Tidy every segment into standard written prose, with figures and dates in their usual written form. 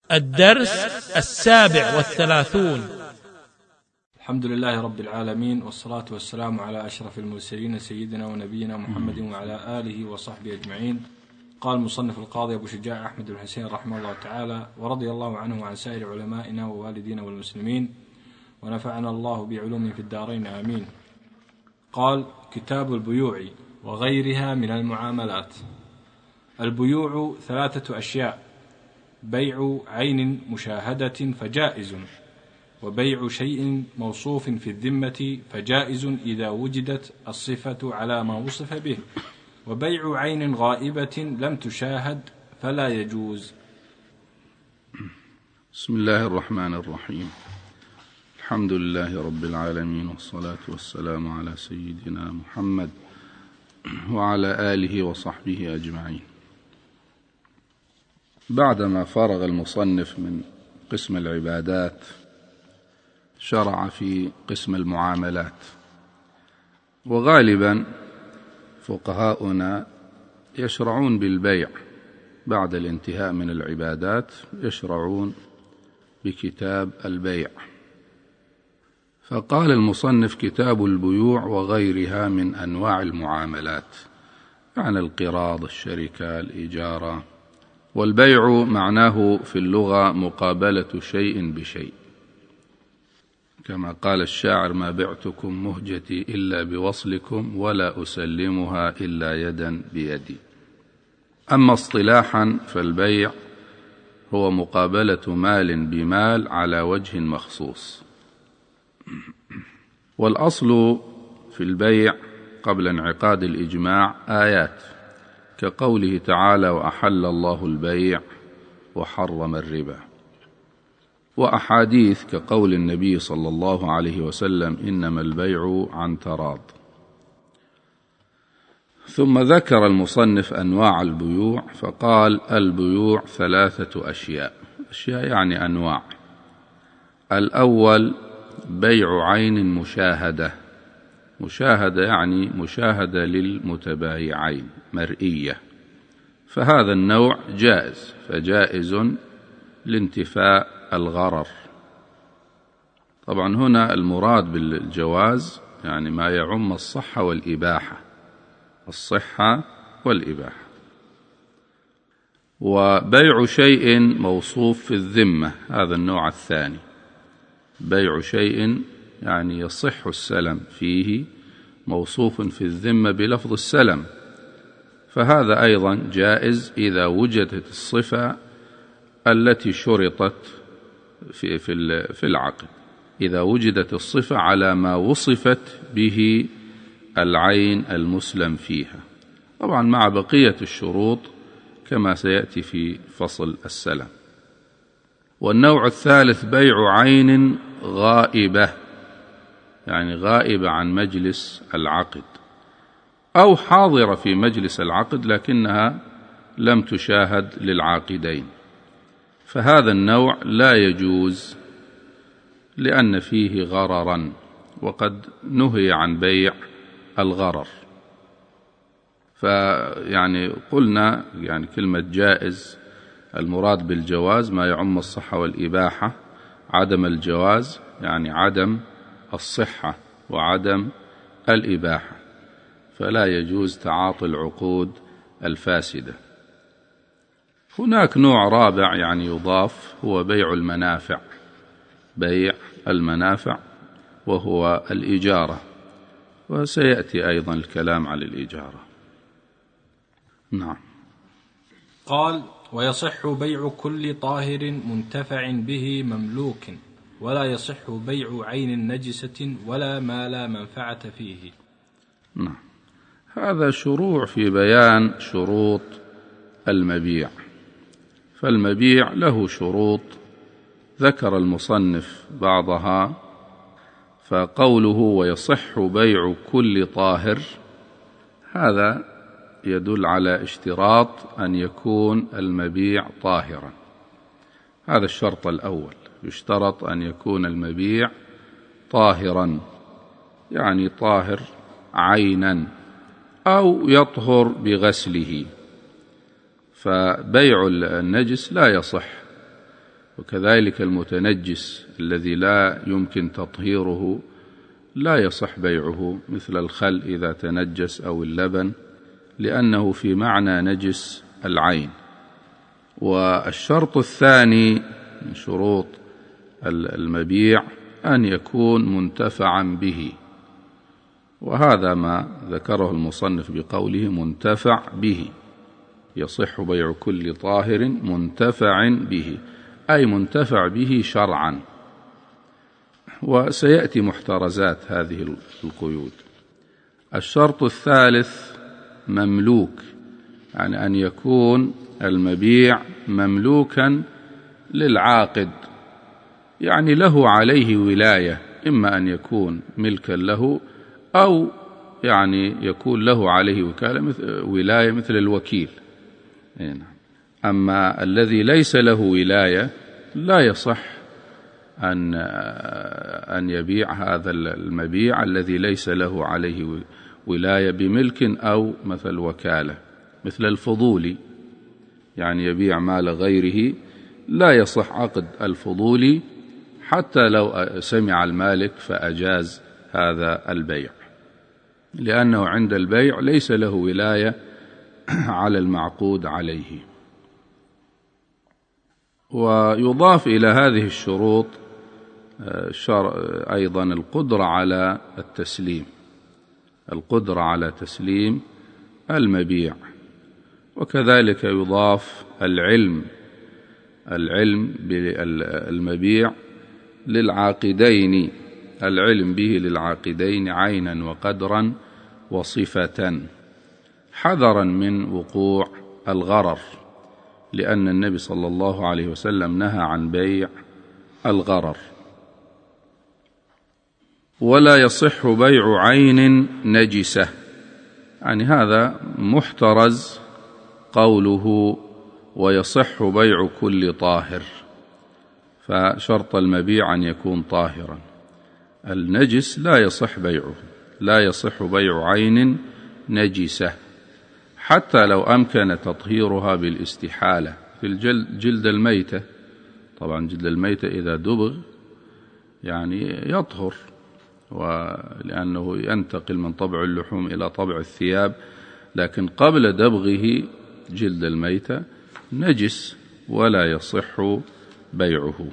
الدرس 37. الحمد لله رب العالمين، والصلاة والسلام على أشرف المرسلين سيدنا ونبينا محمد وعلى آله وصحبه أجمعين. قال المصنف القاضي أبو شجاع أحمد بن حسين رحمه الله تعالى: ورضي الله عنه وعن سائر علمائنا ووالدينا والمسلمين، ونفعنا الله بعلوم في الدارين آمين. قال: كتاب البيوع وغيرها من المعاملات. البيوع 3 أشياء: بيع عين مشاهدة فجائز، وبيع شيء موصوف في الذمة فجائز إذا وجدت الصفة على ما وصف به، وبيع عين غائبة لم تشاهد فلا يجوز. بسم الله الرحمن الرحيم. الحمد لله رب العالمين، والصلاة والسلام على سيدنا محمد وعلى آله وصحبه أجمعين. بعدما فرغ المصنف من قسم العبادات شرع في قسم المعاملات. وغالبا فقهاؤنا يشرعون بالبيع بعد الانتهاء من العبادات، يشرعون بكتاب البيع. فقال المصنف: كتاب البيوع وغيرها من أنواع المعاملات، يعني القراض، الشركة، الإجارة. والبيع معناه في اللغة مقابلة شيء بشيء، كما قال الشاعر: ما بعتكم مهجتي إلا بوصلكم، ولا أسلمها إلا يدا بيدي. أما اصطلاحا فالبيع هو مقابلة مال بمال على وجه مخصوص. والأصل في البيع قبل انعقاد الإجماع آيات كقوله تعالى: وأحل الله البيع وحرم الربا، وأحاديث كقول النبي صلى الله عليه وسلم: إنما البيع عن تراض. ثم ذكر المصنف أنواع البيوع فقال: البيوع 3 أشياء يعني أنواع. الأول بيع عين مشاهدة. مشاهدة يعني مشاهدة للمتبايعين، مرئية، فهذا النوع جائز، فجائز لانتفاء الغرر. طبعا هنا المراد بالجواز يعني ما يعم الصحة والإباحة، الصحة والإباحة. وبيع شيء موصوف في الذمة، هذا النوع الثاني. بيع شيء يعني يصح السلم فيه، موصوف في الذمة بلفظ السلم، فهذا أيضا جائز إذا وجدت الصفة التي شرطت في العقد، إذا وجدت الصفة على ما وصفت به العين المسلم فيها، طبعا مع بقية الشروط كما سيأتي في فصل السلم. والنوع الثالث بيع عين غائبة، يعني غائبة عن مجلس العقد، أو حاضرة في مجلس العقد لكنها لم تشاهد للعاقدين، فهذا النوع لا يجوز لأن فيه غررا، وقد نهي عن بيع الغرر. فيعني قلنا يعني كلمة جائز المراد بالجواز ما يعم الصحة والإباحة، عدم الجواز يعني عدم الصحة وعدم الإباحة، فلا يجوز تعاطي العقود الفاسدة. هناك نوع رابع يعني يضاف، هو بيع المنافع. بيع المنافع وهو الإجارة، وسيأتي أيضا الكلام على الإجارة. نعم. قال: ويصح بيع كل طاهر منتفع به مملوك، ولا يصح بيع عين نجسة ولا ما لا منفعة فيه. نعم. هذا شروع في بيان شروط المبيع. فالمبيع له شروط ذكر المصنف بعضها، فقوله ويصح بيع كل طاهر هذا يدل على اشتراط أن يكون المبيع طاهرا. هذا الشرط الأول، يشترط أن يكون المبيع طاهرا، يعني طاهر عينا أو يطهر بغسله، فبيع النجس لا يصح وكذلك المتنجس الذي لا يمكن تطهيره لا يصح بيعه، مثل الخل إذا تنجس أو اللبن، لأنه في معنى نجس العين. والشرط الثاني من شروط المبيع أن يكون منتفعا به، وهذا ما ذكره المصنف بقوله منتفع به، يصح بيع كل طاهر منتفع به، أي منتفع به شرعا. وسيأتي محترزات هذه القيود. الشرط الثالث مملوك، يعني أن يكون المبيع مملوكا للعاقد، يعني له عليه ولاية، إما أن يكون ملكا له أو يعني يكون له عليه ولاية مثل الوكيل. أما الذي ليس له ولاية لا يصح أن يبيع هذا المبيع الذي ليس له عليه ولاية بملك أو مثل وكالة، مثل الفضولي، يعني يبيع مال غيره، لا يصح عقد الفضولي حتى لو سمع المالك فأجاز هذا البيع، لأنه عند البيع ليس له ولاية على المعقود عليه. ويضاف إلى هذه الشروط أيضا القدرة على تسليم المبيع، وكذلك يضاف العلم بالمبيع للعاقدين، العلم به للعاقدين عينا وقدرا وصفة، حذرا من وقوع الغرر، لأن النبي صلى الله عليه وسلم نهى عن بيع الغرر. ولا يصح بيع عين نجسة، يعني هذا محترز قوله ويصح بيع كل طاهر، فشرط المبيع أن يكون طاهرا. النجس لا يصح بيعه، لا يصح بيع عين نجسة حتى لو أمكن تطهيرها بالاستحالة، في جلد الميتة. طبعا جلد الميتة إذا دبغ يعني يطهر، ولأنه ينتقل من طبع اللحوم إلى طبع الثياب، لكن قبل دبغه جلد الميتة نجس ولا يصح بيعه.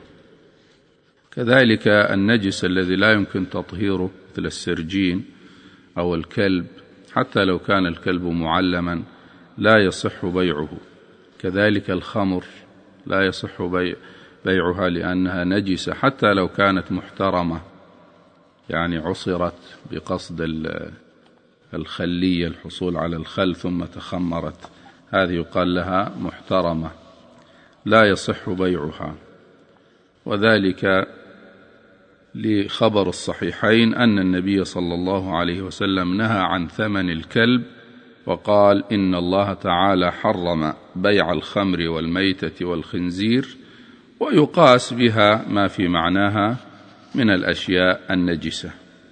كذلك النجس الذي لا يمكن تطهيره مثل السرجين أو الكلب، حتى لو كان الكلب معلما لا يصح بيعه. كذلك الخمر لا يصح بيعها لأنها نجسة حتى لو كانت محترمة، يعني عصرت بقصد الخلية، الحصول على الخل ثم تخمرت، هذه يقال لها محترمة، لا يصح بيعها. وذلك لخبر الصحيحين أن النبي صلى الله عليه وسلم نهى عن ثمن الكلب، وقال إن الله تعالى حرم بيع الخمر والميتة والخنزير، ويقاس بها ما في معناها من الأشياء النجسة.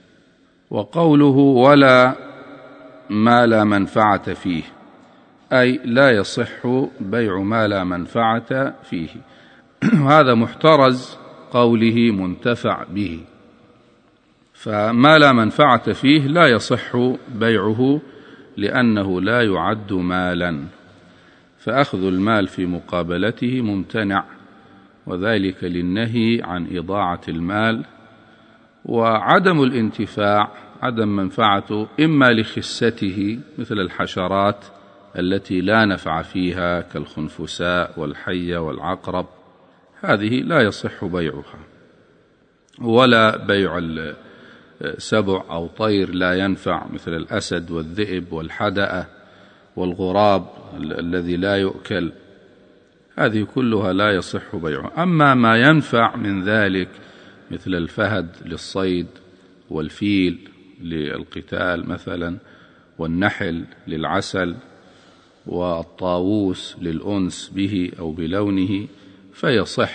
وقوله ولا ما لا منفعة فيه، أي لا يصح بيع ما لا منفعة فيه، هذا محترز قوله منتفع به، فما لا منفعة فيه لا يصح بيعه لأنه لا يعد مالا، فأخذ المال في مقابلته ممتنع، وذلك للنهي عن إضاعة المال. وعدم الانتفاع عدم منفعته إما لخسته مثل الحشرات التي لا نفع فيها كالخنفساء والحية والعقرب، هذه لا يصح بيعها. ولا بيع السبع أو طير لا ينفع مثل الأسد والذئب والحدأة والغراب الذي لا يؤكل، هذه كلها لا يصح بيعها. أما ما ينفع من ذلك مثل الفهد للصيد والفيل للقتال مثلا، والنحل للعسل، والطاووس للأنس به أو بلونه، فيصح.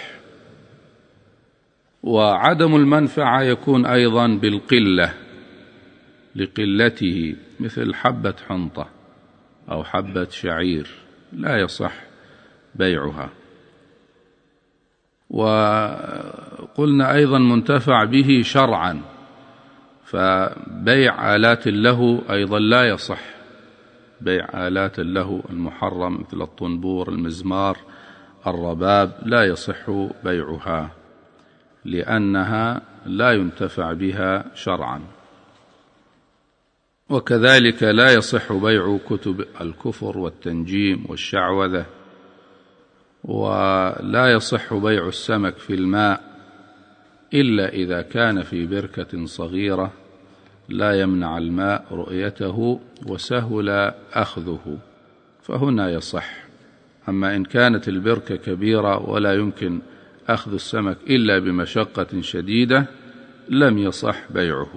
وعدم المنفعة يكون أيضا بالقلة، لقلته، مثل حبة حنطة أو حبة شعير لا يصح بيعها. وقلنا أيضا منتفع به شرعا، فبيع آلات له أيضا لا يصح، بيع آلات له المحرم مثل الطنبور، المزمار، الرباب لا يصح بيعها لأنها لا ينتفع بها شرعا. وكذلك لا يصح بيع كتب الكفر والتنجيم والشعوذة، ولا يصح بيع السمك في الماء إلا إذا كان في بركة صغيرة لا يمنع الماء رؤيته وسهل أخذه، فهنا يصح. أما إن كانت البركة كبيرة ولا يمكن أخذ السمك إلا بمشقة شديدة لم يصح بيعه.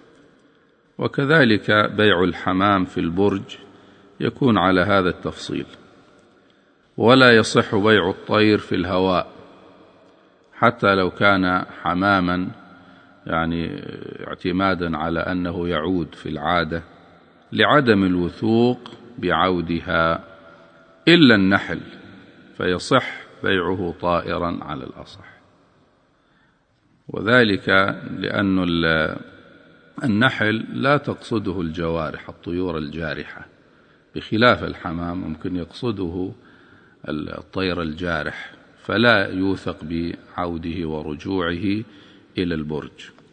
وكذلك بيع الحمام في البرج يكون على هذا التفصيل. ولا يصح بيع الطير في الهواء حتى لو كان حماما، يعني اعتمادا على أنه يعود في العادة، لعدم الوثوق بعودها، إلا النحل فيصح بيعه طائرا على الأصح، وذلك لأن النحل لا تقصده الجوارح، الطيور الجارحة، بخلاف الحمام ممكن يقصده الطير الجارح، فلا يوثق بعوده ورجوعه إلى البرج.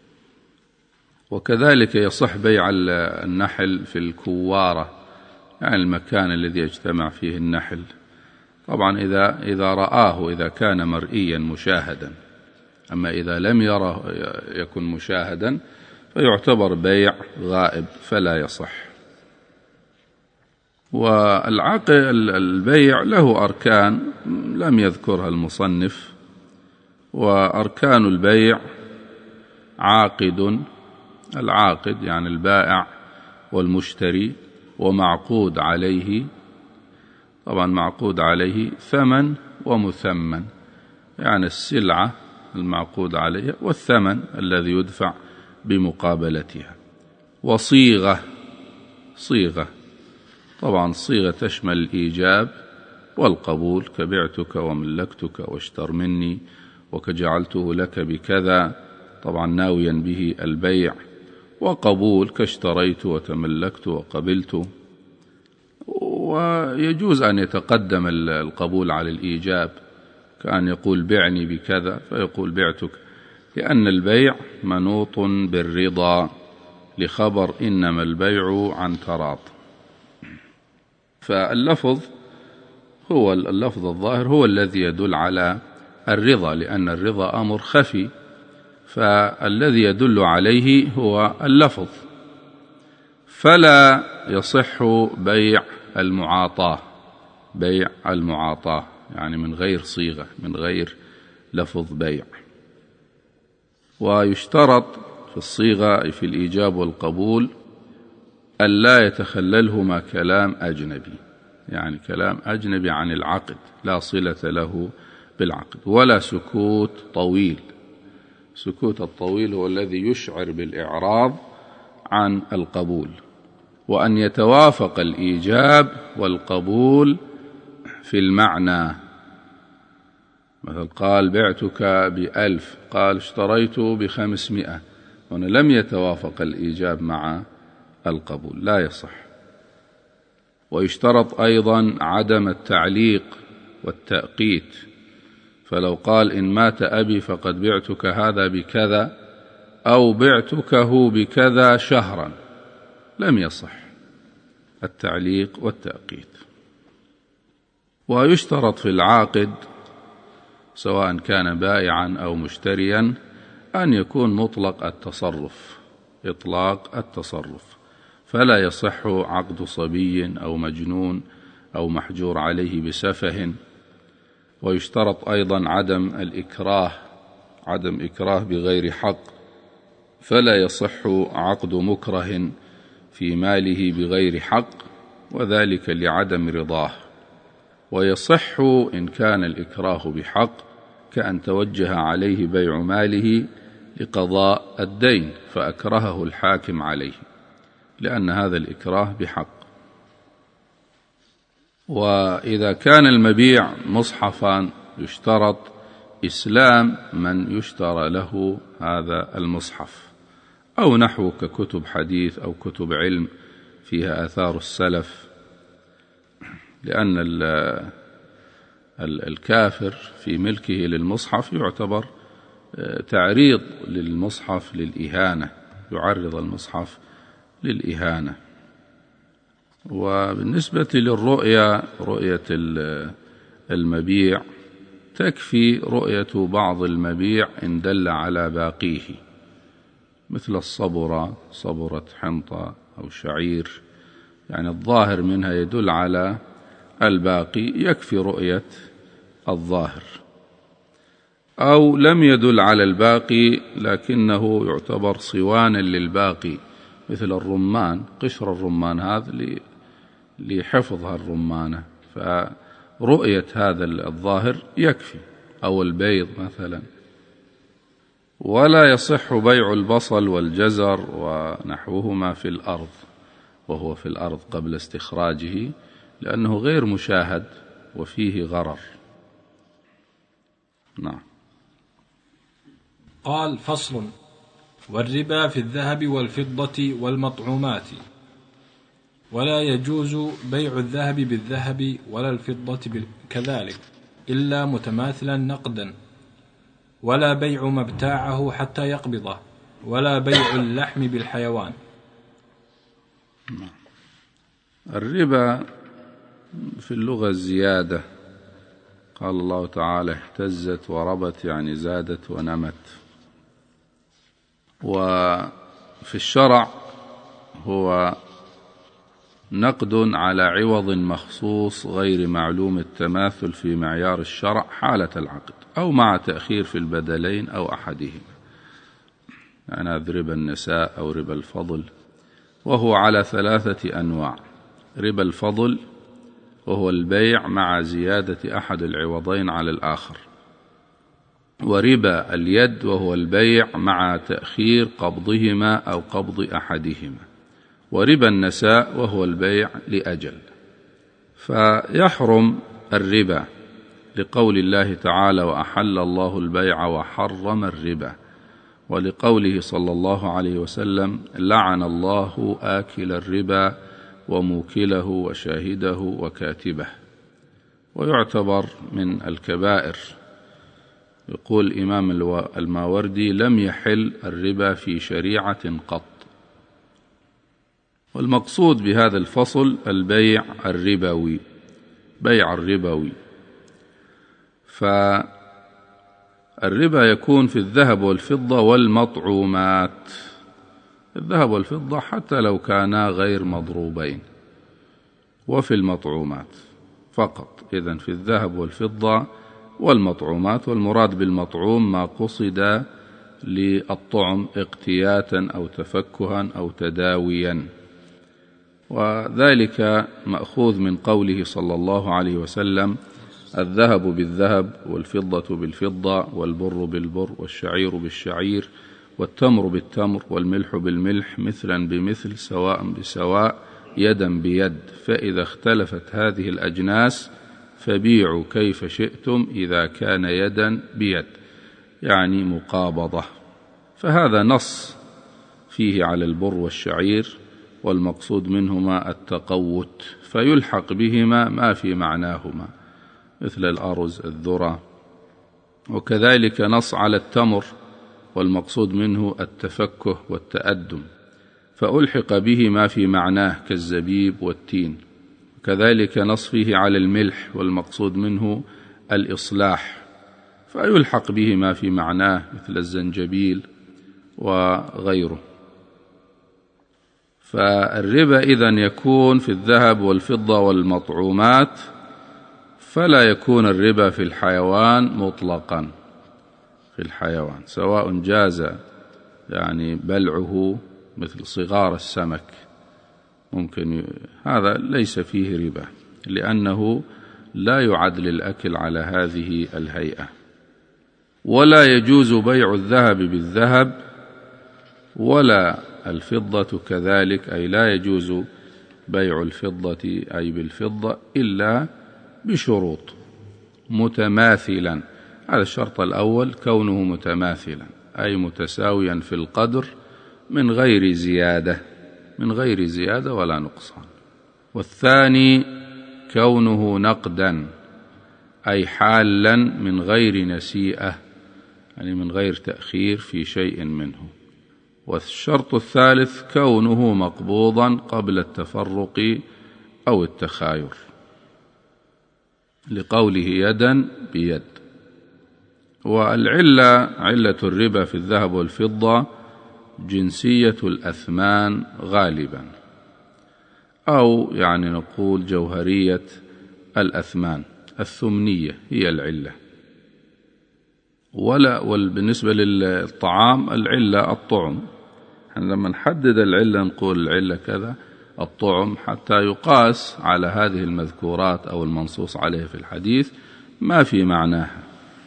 وكذلك يصح بيع النحل في الكوارة، يعني المكان الذي يجتمع فيه النحل، طبعا إذا رآه، إذا كان مرئيا مشاهدا. أما إذا لم يره يكن مشاهدا فيعتبر بيع غائب فلا يصح. البيع له أركان لم يذكرها المصنف، وأركان البيع العاقد يعني البائع والمشتري، ومعقود عليه، طبعا معقود عليه ثمن ومثمن، يعني السلعة المعقود عليها والثمن الذي يدفع بمقابلتها. وصيغة، طبعا الصيغة تشمل الإيجاب والقبول، كبعتك وملكتك واشتر مني وكجعلته لك بكذا، طبعا ناويا به البيع. وقبول كاشتريت وتملكت وقبلت. ويجوز أن يتقدم القبول على الإيجاب، كأن يقول بعني بكذا فيقول بعتك، لأن البيع منوط بالرضا لخبر إنما البيع عن تراض. فاللفظ الظاهر هو الذي يدل على الرضا، لأن الرضا أمر خفي، فالذي يدل عليه هو اللفظ. فلا يصح بيع المعاطاة، يعني من غير صيغة، من غير لفظ بيع. ويشترط في الصيغة في الإيجاب والقبول ألا يتخللهما كلام أجنبي، يعني كلام أجنبي عن العقد لا صلة له بالعقد، ولا سكوت طويل. سكوت الطويل هو الذي يشعر بالإعراض عن القبول. وأن يتوافق الإيجاب والقبول في المعنى، مثل قال بعتك ب1000، قال اشتريت ب500، هنا لم يتوافق الإيجاب مع القبول، لا يصح. ويشترط أيضا عدم التعليق والتأقيت، فلو قال إن مات أبي فقد بعتك هذا بكذا، أو بعتكه بكذا شهرا، لم يصح التعليق والتأقيت. ويشترط في العاقد سواء كان بائعا أو مشتريا أن يكون مطلق التصرف، فلا يصح عقد صبي أو مجنون أو محجور عليه بسفه. ويشترط أيضا عدم إكراه بغير حق، فلا يصح عقد مكره في ماله بغير حق، وذلك لعدم رضاه. ويصح إن كان الإكراه بحق، كأن توجه عليه بيع ماله لقضاء الدين فأكرهه الحاكم عليه، لأن هذا الإكراه بحق. وإذا كان المبيع مصحفا يشترط إسلام من يشترى له هذا المصحف أو نحو ككتب حديث أو كتب علم فيها آثار السلف، لأن الكافر في ملكه للمصحف يعتبر تعريض للمصحف للإهانة، يعرض المصحف للإهانة. وبالنسبة للرؤية، رؤية المبيع تكفي رؤية بعض المبيع إن دل على باقيه، مثل الصبرة، صبرة حنطة أو شعير، يعني الظاهر منها يدل على الباقي، يكفي رؤية الظاهر. أو لم يدل على الباقي لكنه يعتبر صوانا للباقي، مثل الرمان، قشر الرمان هذا لحفظها الرمانة، فرؤية هذا الظاهر يكفي، أو البيض مثلا. ولا يصح بيع البصل والجزر ونحوهما في الأرض، وهو في الأرض قبل استخراجه، لأنه غير مشاهد وفيه غرر. نعم. قال: فصل: والربا في الذهب والفضة والمطعومات، ولا يجوز بيع الذهب بالذهب ولا الفضة كذلك إلا متماثلا نقدا، ولا بيع ما ابتاعه حتى يقبضه، ولا بيع اللحم بالحيوان. الربا في اللغة الزيادة، قال الله تعالى: اهتزت وربت، يعني زادت ونمت. وفي الشرع هو نقد على عوض مخصوص غير معلوم التماثل في معيار الشرع حالة العقد، أو مع تأخير في البدلين أو أحدهما، يعني ربا النساء أو ربا الفضل، وهو على 3 أنواع: ربا الفضل وهو البيع مع زيادة أحد العوضين على الآخر، وربا اليد وهو البيع مع تأخير قبضهما أو قبض أحدهما، وربا النساء وهو البيع لأجل. فيحرم الربا لقول الله تعالى: وأحل الله البيع وحرم الربا، ولقوله صلى الله عليه وسلم: لعن الله آكل الربا وموكله وشاهده وكاتبه. ويعتبر من الكبائر. يقول الإمام الماوردي: لم يحل الربا في شريعة قط. والمقصود بهذا الفصل البيع الربوي، بيع الربوي. فالربا يكون في الذهب والفضة والمطعومات، الذهب والفضة حتى لو كانا غير مضروبين، وفي المطعومات فقط. إذن في الذهب والفضة والمطعومات، والمراد بالمطعوم ما قصد للطعم اقتياتا أو تفكها أو تداويا، وذلك مأخوذ من قوله صلى الله عليه وسلم: الذهب بالذهب والفضة بالفضة والبر بالبر والشعير بالشعير والتمر بالتمر والملح بالملح مثلا بمثل سواء بسواء يدا بيد، فإذا اختلفت هذه الأجناس فبيعوا كيف شئتم إذا كان يدا بيد، يعني مقابضة. فهذا نص فيه على البر والشعير، والمقصود منهما التقوت، فيلحق بهما ما في معناهما مثل الأرز، الذرة. وكذلك نص على التمر، والمقصود منه التفكه والتأدم، فألحق به ما في معناه كالزبيب والتين. كذلك نص فيه على الملح، والمقصود منه الإصلاح، فيلحق به ما في معناه مثل الزنجبيل وغيره. فالربا إذن يكون في الذهب والفضة والمطعومات، فلا يكون الربا في الحيوان مطلقا، في الحيوان سواء جاز يعني بلعه مثل صغار السمك، ممكن هذا ليس فيه ربا، لأنه لا يعد للأكل على هذه الهيئة. ولا يجوز بيع الذهب بالذهب ولا الفضة كذلك، أي لا يجوز بيع الفضة أي بالفضة إلا بشروط متماثلا، هذا الشرط الأول، كونه متماثلا أي متساويا في القدر من غير زيادة ولا نقصان. والثاني كونه نقدا أي حالا من غير نسيئة، يعني من غير تأخير في شيء منه. والشرط الثالث كونه مقبوضا قبل التفرق أو التخاير، لقوله يدا بيد. علة الربا في الذهب والفضة جنسية الأثمان غالبا، أو يعني نقول جوهرية الأثمان، الثمنية هي العلة. بالنسبة للطعام العلة الطعم، لما نحدد العلة نقول العلة كذا الطعم، حتى يقاس على هذه المذكورات أو المنصوص عليه في الحديث ما في معناها.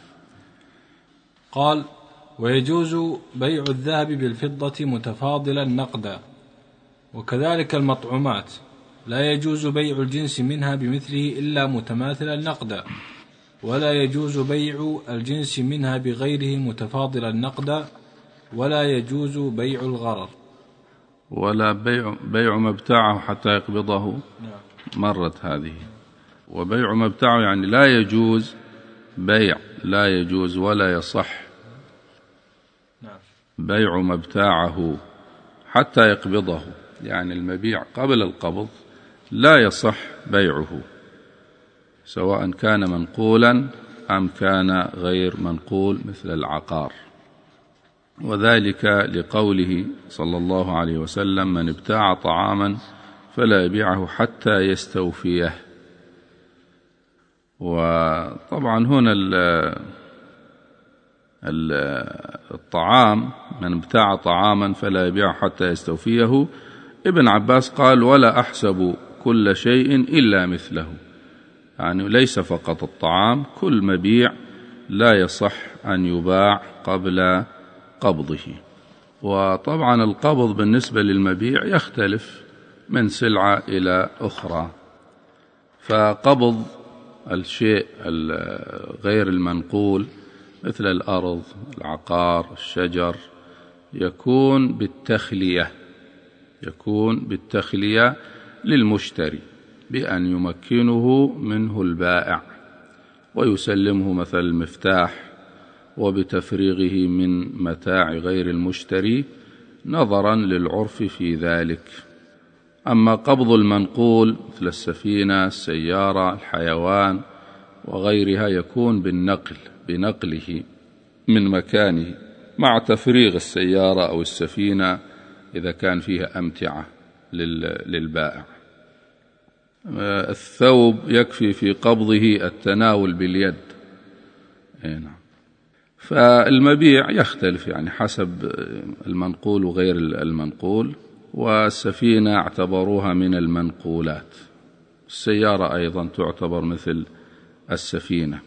قال: ويجوز بيع الذهب بالفضة متفاضلا نقدا، وكذلك المطعومات لا يجوز بيع الجنس منها بمثله إلا متماثلا نقدا، ولا يجوز بيع الجنس منها بغيره متفاضلا نقدا، ولا يجوز بيع الغرر، ولا بيع ما ابتاعه حتى يقبضه. مرت هذه. وبيع ما ابتاعه يعني لا يجوز بيع، لا يجوز ولا يصح بيع ما ابتاعه حتى يقبضه، يعني المبيع قبل القبض لا يصح بيعه، سواء كان منقولا أم كان غير منقول مثل العقار. وذلك لقوله صلى الله عليه وسلم: من ابتاع طعاما فلا يبيعه حتى يستوفيه. وطبعا هنا الطعام، من ابتاع طعاما فلا يبيعه حتى يستوفيه، ابن عباس قال: ولا أحسب كل شيء إلا مثله، يعني ليس فقط الطعام، كل مبيع لا يصح أن يباع قبل قبضه. وطبعا القبض بالنسبة للمبيع يختلف من سلعة إلى أخرى، فقبض الشيء غير المنقول مثل الأرض، العقار، الشجر، يكون بالتخلية للمشتري، بأن يمكنه منه البائع ويسلمه مثل المفتاح، وبتفريغه من متاع غير المشتري نظرا للعرف في ذلك. أما قبض المنقول مثل السفينة، السيارة، الحيوان وغيرها يكون بنقله من مكانه مع تفريغ السيارة أو السفينة إذا كان فيها أمتعة للبائع. الثوب يكفي في قبضه التناول باليد. نعم. فالمبيع يختلف يعني حسب المنقول وغير المنقول، والسفينة اعتبروها من المنقولات، السيارة أيضا تعتبر مثل السفينة.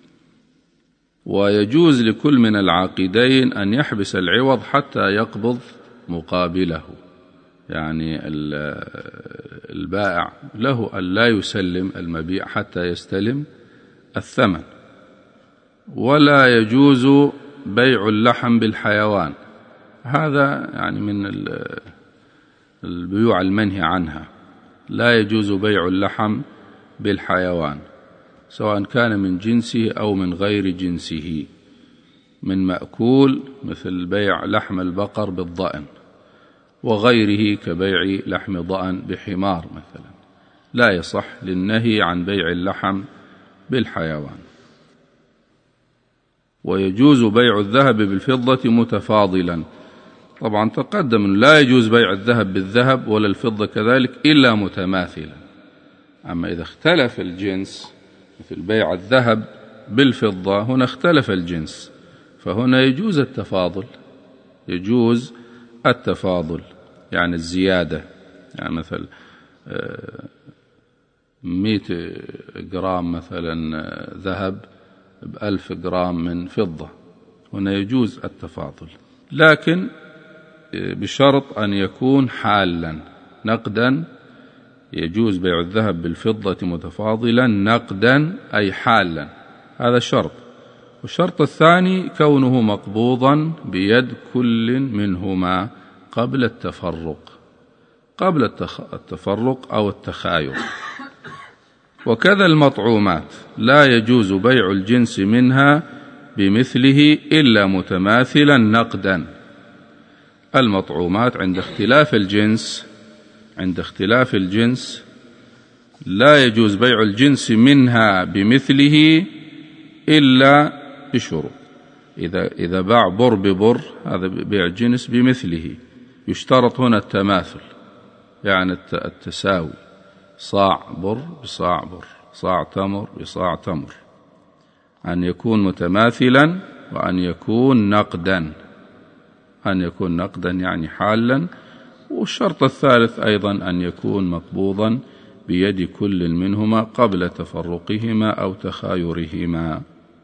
ويجوز لكل من العاقدين أن يحبس العوض حتى يقبض مقابله، يعني البائع له أن لا يسلم المبيع حتى يستلم الثمن. ولا يجوز بيع اللحم بالحيوان، هذا يعني من البيوع المنهي عنها، لا يجوز بيع اللحم بالحيوان سواء كان من جنسه أو من غير جنسه، من مأكول مثل بيع لحم البقر بالضأن، وغيره كبيع لحم ضأن بحمار مثلا، لا يصح للنهي عن بيع اللحم بالحيوان. ويجوز بيع الذهب بالفضة متفاضلا، طبعا تقدم لا يجوز بيع الذهب بالذهب ولا الفضة كذلك إلا متماثلا. أما إذا اختلف الجنس مثل بيع الذهب بالفضة، هنا اختلف الجنس، فهنا يجوز التفاضل، يعني الزيادة، يعني مثل 100 جرام مثلا ذهب ب1000 جرام من فضة، هنا يجوز التفاضل، لكن بشرط أن يكون حالا نقدا. يجوز بيع الذهب بالفضة متفاضلا نقدا أي حالا، هذا شرط، والشرط الثاني كونه مقبوضا بيد كل منهما قبل التفرق أو التخاير. وكذا المطعومات لا يجوز بيع الجنس منها بمثله إلا متماثلا نقدا. المطعومات عند اختلاف الجنس لا يجوز بيع الجنس منها بمثله إلا بشروط. إذا باع بر ببر هذا بيع جنس بمثله، يشترط هنا التماثل، يعني التساوي، صاع بر بصاع بر، صاع تمر بصاع تمر، أن يكون متماثلا وأن يكون نقدا، يعني حالا. والشرط الثالث أيضا أن يكون مقبوضا بيد كل منهما قبل تفرقهما أو تخايرهما.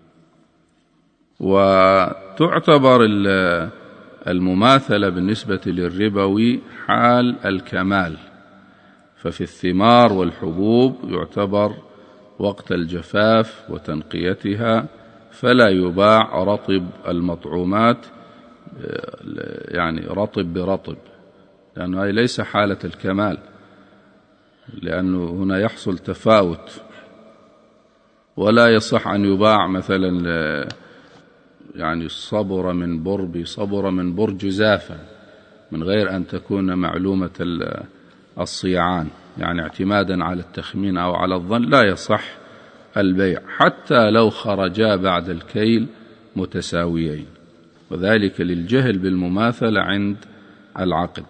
وتعتبر المماثلة بالنسبة للربوي حال الكمال، ففي الثمار والحبوب يعتبر وقت الجفاف وتنقيتها، فلا يباع رطب المطعومات يعني رطب برطب، لأنه هذه ليس حالة الكمال، لأنه هنا يحصل تفاوت. ولا يصح أن يباع مثلا يعني صبر من بر بصبر من بر جزافا من غير أن تكون معلومة الصيعان، يعني اعتمادا على التخمين أو على الظن لا يصح البيع حتى لو خرجا بعد الكيل متساويين، وذلك للجهل بالمماثلة عند العقد.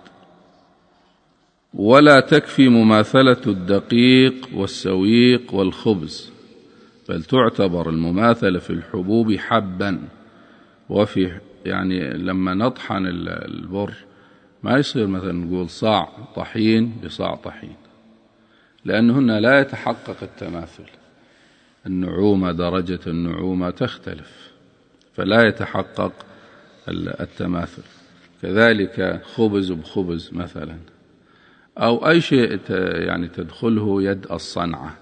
ولا تكفي مماثلة الدقيق والسويق والخبز، بل تعتبر المماثلة في الحبوب حبا. وفي يعني لما نطحن البر ما يصير مثلا نقول صاع طحين بصاع طحين، لأن هنا لا يتحقق التماثل، النعومة درجة النعومة تختلف، فلا يتحقق التماثل. كذلك خبز بخبز مثلا، أو أي شيء يعني تدخله يد الصنعة،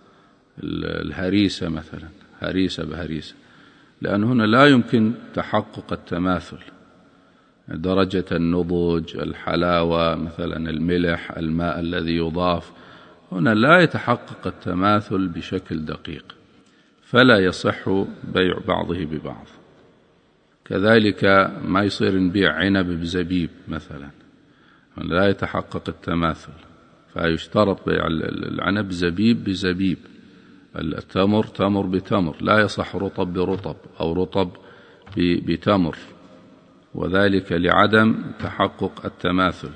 الهريسة مثلا، هريسة بهريسة، لأن هنا لا يمكن تحقق التماثل، درجة النضج، الحلاوة مثلا، الملح، الماء الذي يضاف، هنا لا يتحقق التماثل بشكل دقيق، فلا يصح بيع بعضه ببعض. كذلك ما يصير نبيع عنب بزبيب مثلا، لا يتحقق التماثل، فيشترط بيع العنب زبيب بزبيب، التمر تمر بتمر، لا يصح رطب برطب أو رطب بتمر، وذلك لعدم تحقق التماثل.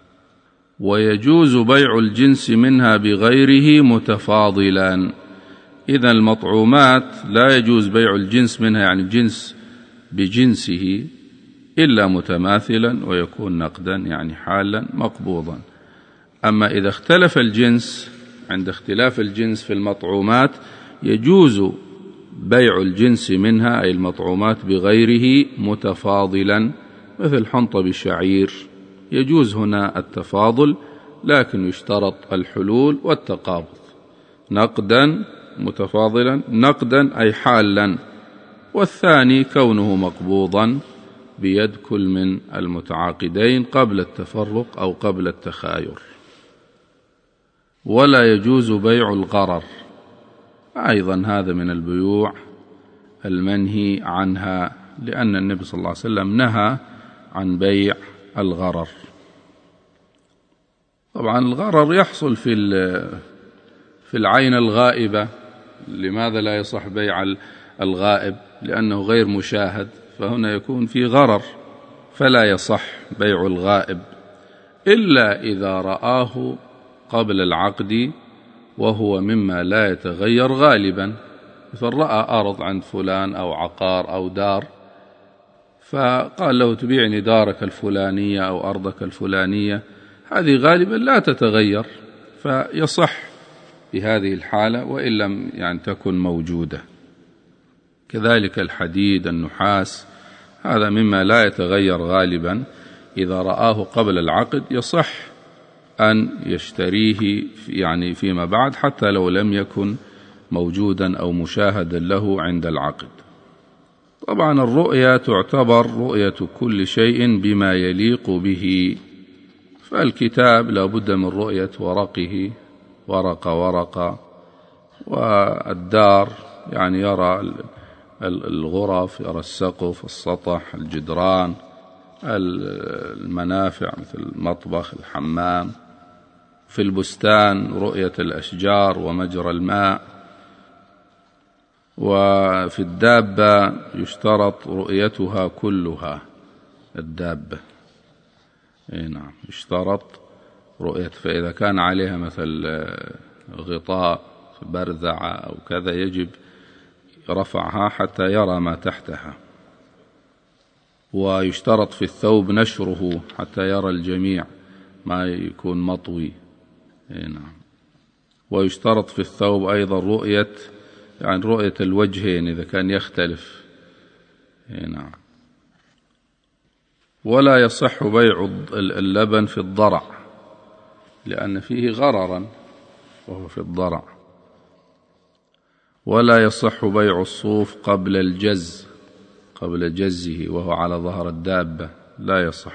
ويجوز بيع الجنس منها بغيره متفاضلا. إذا المطعومات لا يجوز بيع الجنس منها، يعني الجنس بجنسه، إلا متماثلا ويكون نقدا يعني حالا مقبوضا. أما إذا اختلف الجنس، عند اختلاف الجنس في المطعومات يجوز بيع الجنس منها أي المطعومات بغيره متفاضلا، مثل حنطة بالشعير يجوز هنا التفاضل، لكن يشترط الحلول والتقابض. نقدا متفاضلا، نقدا أي حالا. والثاني كونه مقبوضا بيد كل من المتعاقدين قبل التفرق أو قبل التخاير. ولا يجوز بيع الغرر، أيضا هذا من البيوع المنهي عنها، لأن النبي صلى الله عليه وسلم نهى عن بيع الغرر. طبعا الغرر يحصل في العين الغائبة. لماذا لا يصح بيع الغائب؟ لأنه غير مشاهد، فهنا يكون في غرر، فلا يصح بيع الغائب إلا إذا رآه قبل العقد وهو مما لا يتغير غالبا، فرأى أرض عند فلان أو عقار أو دار، فقال له تبيعني دارك الفلانية أو أرضك الفلانية، هذه غالبا لا تتغير، فيصح بهذه الحالة وإن لم يعني تكن موجودة. كذلك الحديد، النحاس، هذا مما لا يتغير غالبا، إذا رآه قبل العقد يصح أن يشتريه يعني فيما بعد حتى لو لم يكن موجودا أو مشاهدا له عند العقد. طبعا الرؤيا تعتبر رؤية كل شيء بما يليق به، فالكتاب لا بد من رؤية ورقه ورقة، والدار يعني يرى الغرف، يرى السقف، السطح، الجدران، المنافع مثل المطبخ، الحمام. في البستان رؤية الأشجار ومجرى الماء. وفي الدابة يشترط رؤيتها كلها، الدابة نعم يشترط رؤية، فإذا كان عليها مثل غطاء برذعة أو كذا يجب رفعها حتى يرى ما تحتها. ويشترط في الثوب نشره حتى يرى الجميع، ما يكون مطوي نعم. ويشترط في الثوب أيضا رؤية الوجهين إذا كان يختلف نعم. ولا يصح بيع اللبن في الضرع لأن فيه غررا وهو في الضرع. ولا يصح بيع الصوف قبل جزه وهو على ظهر الدابة، لا يصح.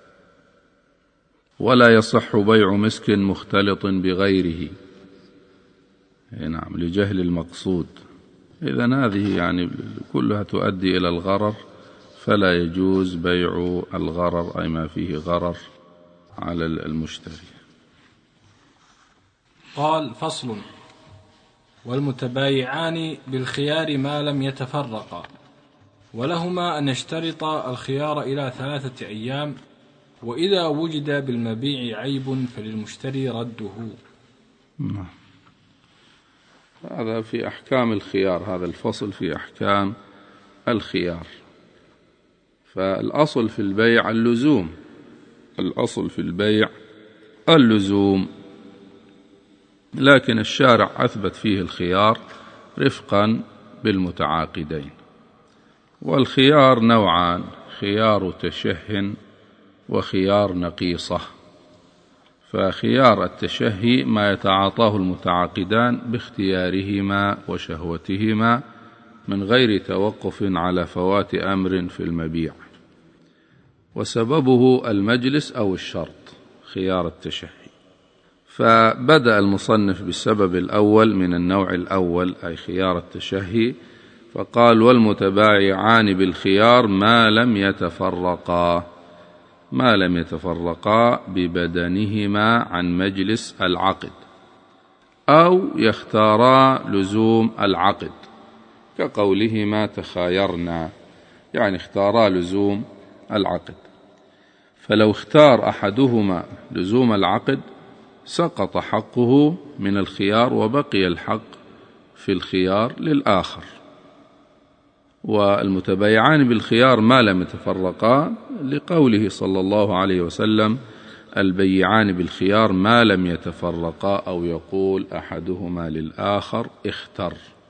ولا يصح بيع مسك مختلط بغيره نعم لجهل المقصود. إذن هذه يعني كلها تؤدي إلى الغرر، فلا يجوز بيع الغرر أي ما فيه غرر على المشتري. قال: فصل: والمتبايعان بالخيار ما لم يتفرقا، ولهما أن يشترطا الخيار إلى 3 أيام، وإذا وجد بالمبيع عيب فللمشتري رده. هذا في أحكام الخيار، هذا الفصل في أحكام الخيار. فالأصل في البيع اللزوم، لكن الشارع أثبت فيه الخيار رفقا بالمتعاقدين. والخيار نوعان: خيار تشه وخيار نقيصة. فخيار التشهي ما يتعاطاه المتعاقدان باختيارهما وشهوتهما من غير توقف على فوات أمر في المبيع، وسببه المجلس أو الشرط، خيار التشهي. فبدأ المصنف بالسبب الأول من النوع الأول أي خيار التشهي، فقال: والمتبايعان بالخيار ما لم يتفرقا ببدنهما عن مجلس العقد، أو يختارا لزوم العقد، كقولهما تخايرنا، يعني اختارا لزوم العقد. فلو اختار أحدهما لزوم العقد سقط حقه من الخيار وبقي الحق في الخيار للآخر. والمتبايعان بالخيار ما لم يتفرقا لقوله صلى الله عليه وسلم: البيعان بالخيار ما لم يتفرقا، أو يقول أحدهما للآخر اختر.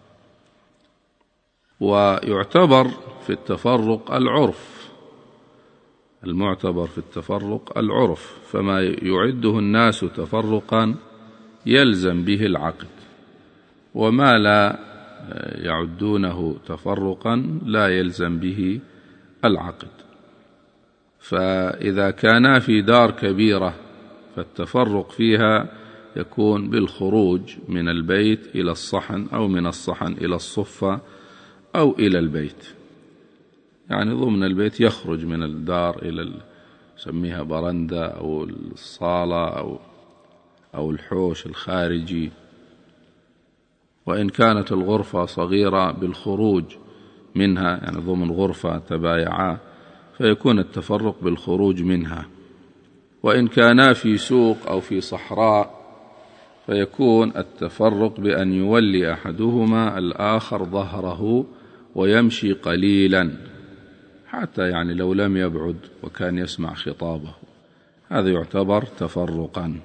ويعتبر في التفرق العرف، فما يعده الناس تفرقا يلزم به العقد، وما لا يعدونه تفرقا لا يلزم به العقد. فإذا كانا في دار كبيرة فالتفرق فيها يكون بالخروج من البيت إلى الصحن، أو من الصحن إلى الصفة، أو إلى البيت، يعني ضمن البيت يخرج من الدار إلى سميها برندة أو الصالة أو الحوش الخارجي. وإن كانت الغرفة صغيرة بالخروج منها، يعني ضمن غرفة تبايعا، فيكون التفرق بالخروج منها. وإن كانا في سوق أو في صحراء فيكون التفرق بأن يولي أحدهما الآخر ظهره ويمشي قليلا، حتى يعني لو لم يبعد وكان يسمع خطابه، هذا يعتبر تفرقا.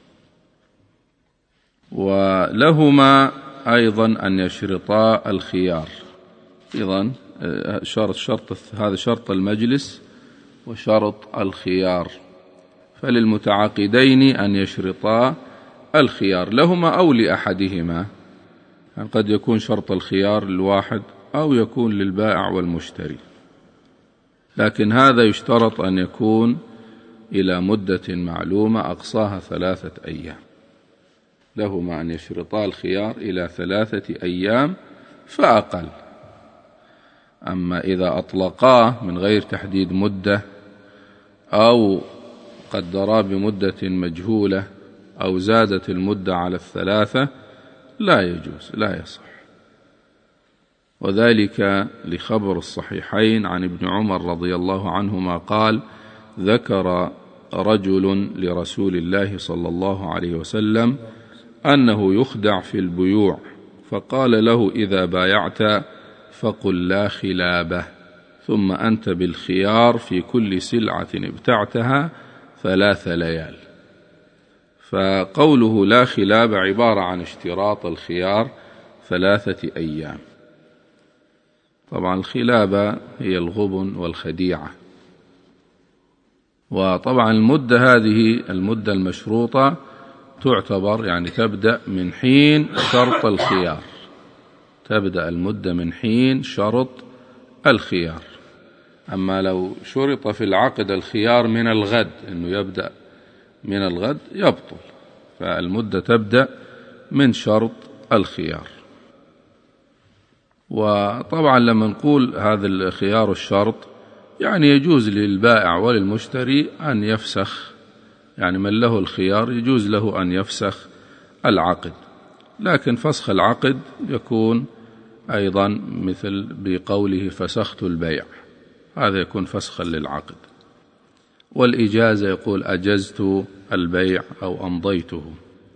ولهما أيضا أن يشرطا الخيار. إذن هذا شرط المجلس وشرط الخيار. فللمتعاقدين أن يشرطا الخيار لهما أو لأحدهما، يعني قد يكون شرط الخيار للواحد أو يكون للبائع والمشتري، لكن هذا يشترط أن يكون إلى مدة معلومة أقصاها 3 أيام، لهما أن يشرطا الخيار إلى 3 أيام فأقل. أما إذا أطلقاه من غير تحديد مدة أو قدرا بمدة مجهولة أو زادت المدة على 3 لا يجوز، لا يصح. وذلك لخبر الصحيحين عن ابن عمر رضي الله عنهما قال: ذكر رجل لرسول الله صلى الله عليه وسلم أنه يخدع في البيوع، فقال له: إذا بايعت فقل لا خلابه، ثم أنت بالخيار في كل سلعة ابتعتها 3 ليال. فقوله لا خلاب عبارة عن اشتراط الخيار 3 أيام. طبعا الخلابة هي الغبن والخديعة. وطبعا المدة هذه المدة المشروطة تعتبر يعني تبدأ من حين شرط الخيار، تبدأ المدة من حين شرط الخيار. أما لو شرط في العقد الخيار من الغد، أنه يبدأ من الغد، يبطل، فالمدة تبدأ من شرط الخيار. وطبعا لما نقول هذا الخيار الشرط يعني يجوز للبائع وللمشتري أن يفسخ، يعني من له الخيار يجوز له أن يفسخ العقد، لكن فسخ العقد يكون أيضا مثل بقوله فسخت البيع، هذا يكون فسخا للعقد. والإجازة يقول أجزت البيع أو أمضيته.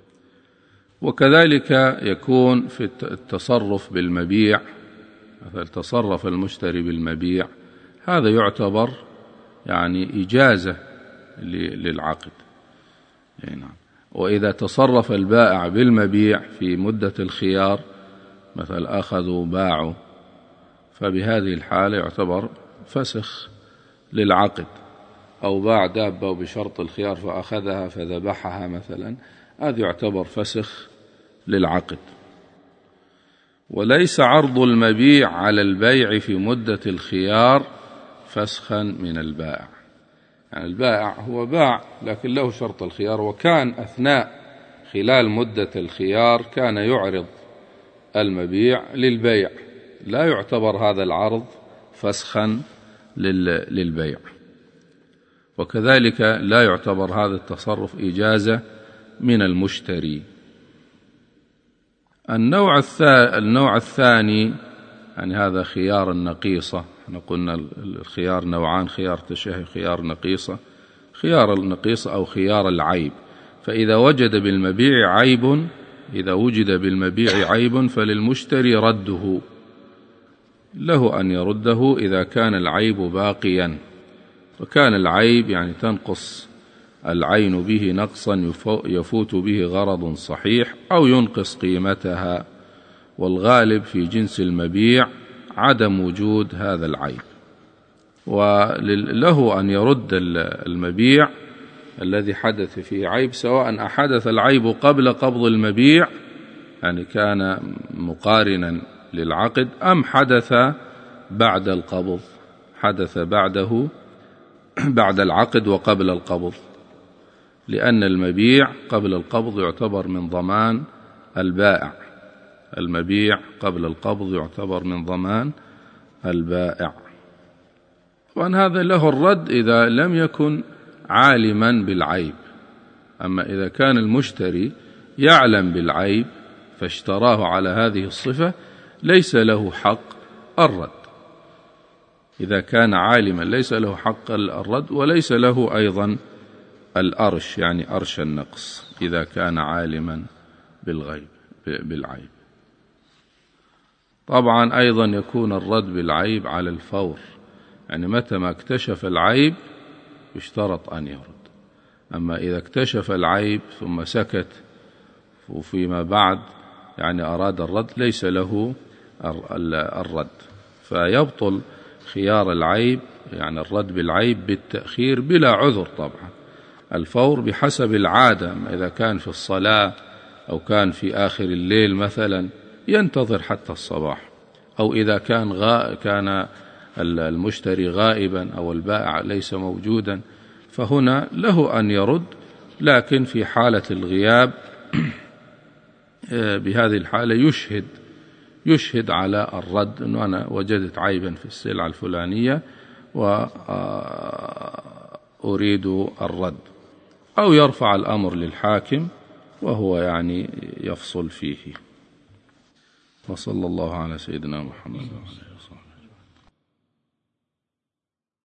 وكذلك يكون في التصرف بالمبيع، مثل تصرف المشتري بالمبيع، هذا يعتبر يعني إجازة للعقد. نعم. وإذا تصرف البائع بالمبيع في مدة الخيار، مثل أخذوا باعوا، فبهذه الحالة يعتبر فسخ للعقد. أو باع دابة بشرط الخيار فأخذها فذبحها مثلا، هذا يعتبر فسخ للعقد. وليس عرض المبيع على البيع في مدة الخيار فسخا من البائع، يعني البائع هو باع لكن له شرط الخيار، وكان أثناء خلال مدة الخيار كان يعرض المبيع للبيع، لا يعتبر هذا العرض فسخا للبيع. وكذلك لا يعتبر هذا التصرف إجازة من المشتري. النوع الثاني يعني هذا خيار النقيصة. احنا قلنا الخيار نوعان: خيار تشهي، خيار نقيصة. خيار النقيصة أو خيار العيب، فإذا وجد بالمبيع عيب فللمشتري رده، له أن يرده إذا كان العيب باقيا. وكان العيب يعني تنقص العين به نقصا يفوت به غرض صحيح أو ينقص قيمتها، والغالب في جنس المبيع عدم وجود هذا العيب. وله أن يرد المبيع الذي حدث فيه عيب، سواء أحدث العيب قبل قبض المبيع يعني كان مقارنا للعقد، أم حدث بعد القبض، حدث بعد العقد وقبل القبض، لأن المبيع قبل القبض يعتبر من ضمان البائع. المبيع قبل القبض يعتبر من ضمان البائع. وأن هذا له الرد إذا لم يكن عالما بالعيب. أما إذا كان المشتري يعلم بالعيب فاشتراه على هذه الصفة ليس له حق الرد. إذا كان عالما ليس له حق الرد، وليس له أيضا الأرش، يعني أرش النقص، إذا كان عالما بالعيب. طبعا أيضا يكون الرد بالعيب على الفور، يعني متى ما اكتشف العيب يشترط أن يرد. أما إذا اكتشف العيب ثم سكت وفيما بعد يعني أراد الرد ليس له الرد، فيبطل خيار العيب يعني الرد بالعيب بالتأخير بلا عذر. طبعا الفور بحسب العادة، إذا كان في الصلاة أو كان في آخر الليل مثلا ينتظر حتى الصباح، أو إذا كان المشتري غائبا أو البائع ليس موجودا، فهنا له أن يرد. لكن في حالة الغياب بهذه الحالة يشهد على الرد، أنه أنا وجدت عيبا في السلعة الفلانية وأريد الرد، أو يرفع الأمر للحاكم وهو يعني يفصل فيه. وصلى الله على سيدنا محمد وعلى آله وصحبه.